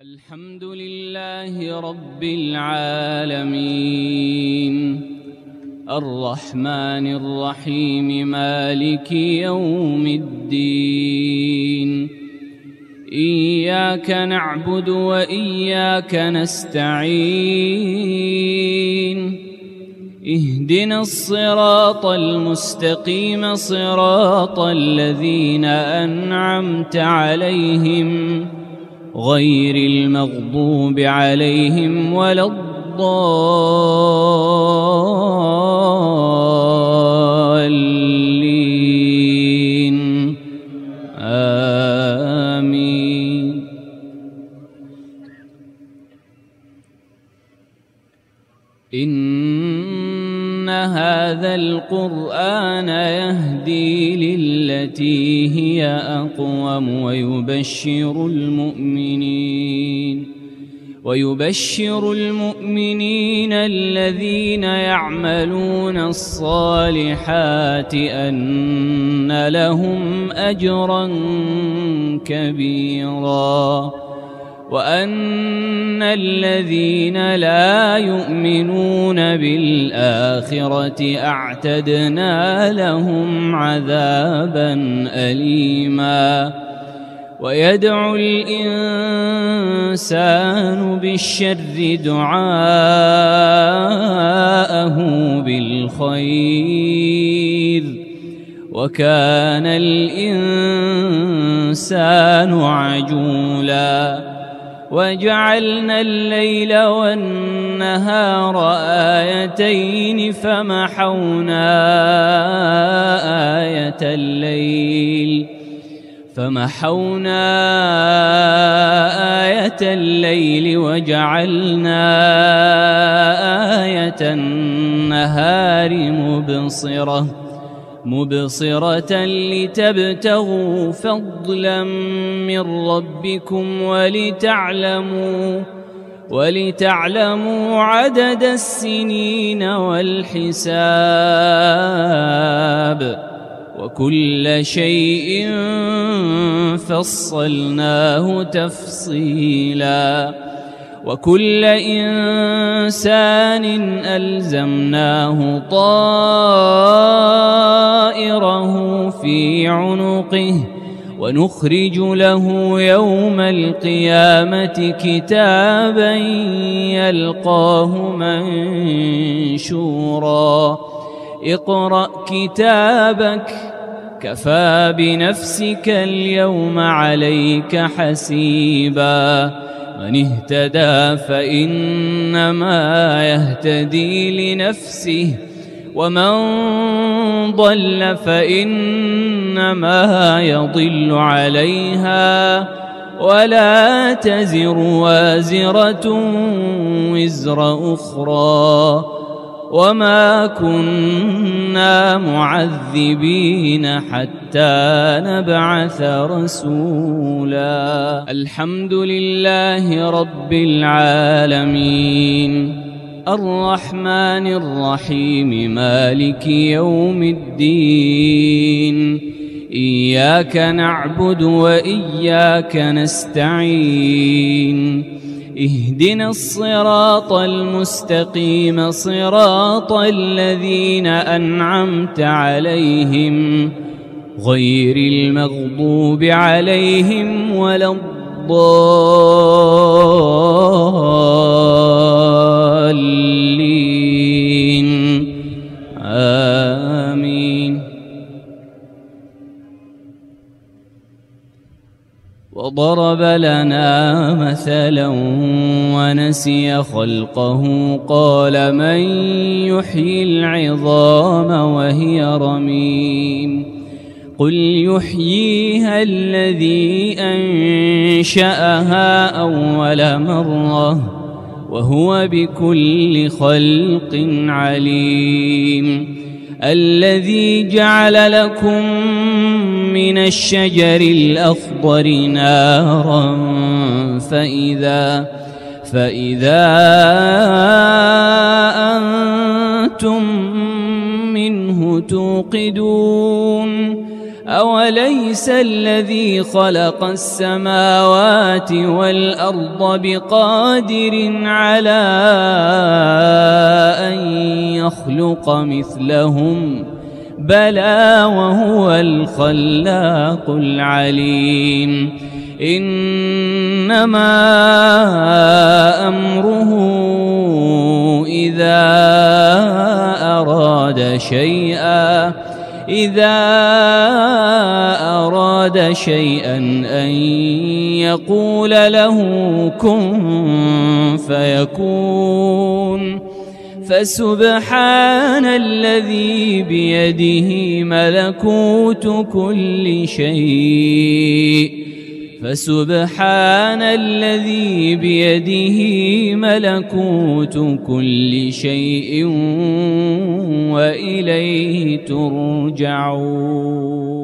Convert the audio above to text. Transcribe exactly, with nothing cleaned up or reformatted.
الحمد لله رب العالمين الرحمن الرحيم مالك يوم الدين إياك نعبد وإياك نستعين اهدنا الصراط المستقيم صراط الذين أنعمت عليهم غير المغضوب عليهم ولا الضالين آمين. إن هذا القرآن يهدي للتي هي أقوم ويبشر المؤمنين ويبشر المؤمنين الذين يعملون الصالحات أن لهم أجرا كبيرا وأن الذين لا يؤمنون بالآخرة أعتدنا لهم عذابا أليما. ويدعو الإنسان بالشر دعاءه بالخير وكان الإنسان عجولا. وجعلنا الليل والنهار آيتين فمحونا آية الليل فمحونا آية الليل وجعلنا آية النهار مبصرة مبصرة لتبتغوا فضلا من ربكم ولتعلموا ولتعلموا عدد السنين والحساب وكل شيء فصلناه تفصيلا. وكل إنسان ألزمناه طائره في عنقه ونخرج له يوم القيامة كتابا يلقاه منشورا. اقرأ كتابك كفى بنفسك اليوم عليك حسيبا. من اهتدى فإنما يهتدي لنفسه ومن ضل فإنما يضل عليها ولا تزر وازرة وزر أخرى وما كنا معذبين حتى نبعث رسولا. الحمد لله رب العالمين الرحمن الرحيم مالك يوم الدين إياك نعبد وإياك نستعين اهدنا الصراط المستقيم صراط الذين أنعمت عليهم غير المغضوب عليهم ولا الضالين آمين. وضرب لنا مثلا ونسي خلقه قال من يحيي العظام وهي رميم قل يحييها الذي أنشأها أول مرة وهو بكل خلق عليم. الذي جعل لكم من الشجر الأخضر نارا فإذا فإذا أنتم منه توقدون أوليس الذي خلق السماوات والأرض بقادر على أن يخلق مثلهم بلى وهو الخلاق العليم إنما أمره إذا أراد شيئا إذا أراد شيئا أن يقول له كن فيكون فسبحان الذي بيده ملكوت كل شيء فسبحان الذي بيده ملكوت كل شيء وإليه ترجعون.